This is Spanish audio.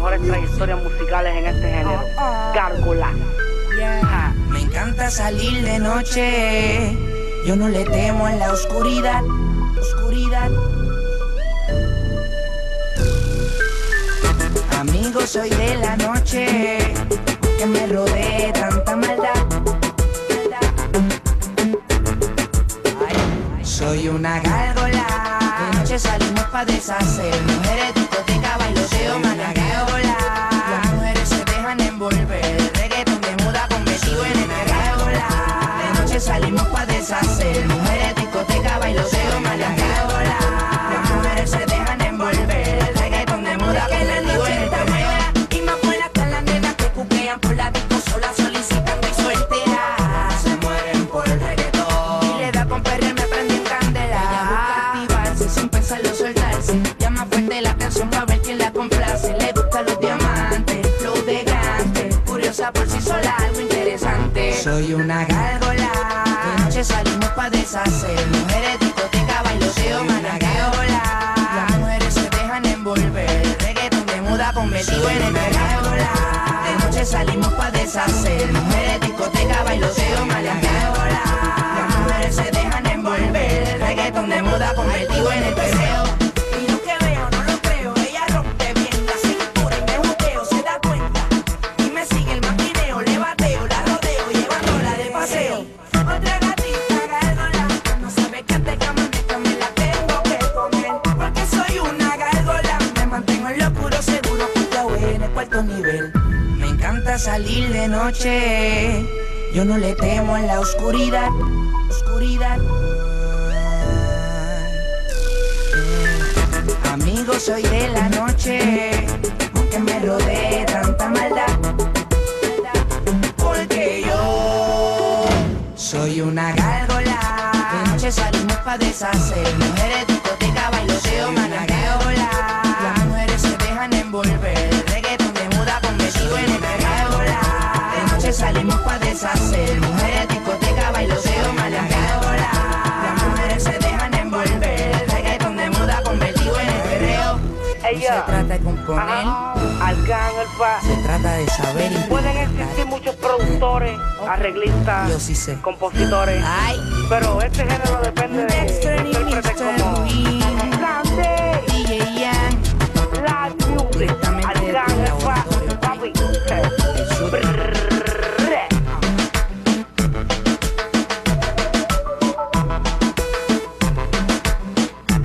mejores trayectorias musicales en este género. Gárgolas. Yeah. Me encanta salir de noche, yo no le temo a la oscuridad, oscuridad. Amigo, soy de la noche, que me rodee tanta maldad. Soy una gárgola, de noche salimos pa' deshacer. Mujeres, discoteca, bailoteo, malagueola. Las mujeres se dejan envolver, reggaetón de moda con vestido en el gárgola. De noche salimos pa' deshacer. Mujeres, discoteca, bailoteo, malagueola. Las mujeres se dejan envolver, reggaetón de moda con vestido en el gárgola. Y más buenas que las nenas que cuquean por la disco sola solicitando y solteras. Se mueren por el reggaetón y le da con perder, me prende en candela. Ella busca activarse sin pensarlo soltarse, llama fuerte la atención pa' ver quién la complace. Le gusta los diamantes, flow de gante, curiosa por sí sola, algo interesante. Soy una gárgola, de noche salimos pa' deshacer. Mujeres, discoteca, bailoteo, malagueola. Las mujeres se dejan envolver, reggaetón de moda convertido en el gárgola. De noche salimos pa' deshacer. Mujeres, discoteca, bailoteo, malagueola. Las mujeres se dejan envolver, reggaetón de moda convertido en el perreo. Y lo que veo no lo creo, ella rompe bien la cintura y me juqueo, se da cuenta y me sigue el maquineo, le bateo, la rodeo, llevándola de paseo. Otra gatita gárgola, no sabe que antes que me la tengo que comer, porque soy una gárgola, me mantengo en lo puro seguro, cuidado en el cuarto nivel. Me encanta salir de noche, yo no le temo a la oscuridad, oscuridad. Amigo, soy de la noche, aunque me rodee tanta maldad, porque yo soy una gárgola. De noche salimos pa' deshacer. Mujeres, discoteca, bailoteo, malagueola. Las mujeres se dejan envolver, reggaetón de moda con vestido en el gárgola. De noche salimos pa' deshacer. Mujeres, discoteca, bailoteo, malagueola. Las mujeres se dejan envolver, reggaetón de moda con vestido en el perreo. No se trata de componer, se trata de saber y pueden existir muchos productores, arreglistas, yo sí sé, compositores. Ay. Pero este género depende de intérpretes como Cante, DJ Yan, Live Music, directamente del laboratorio.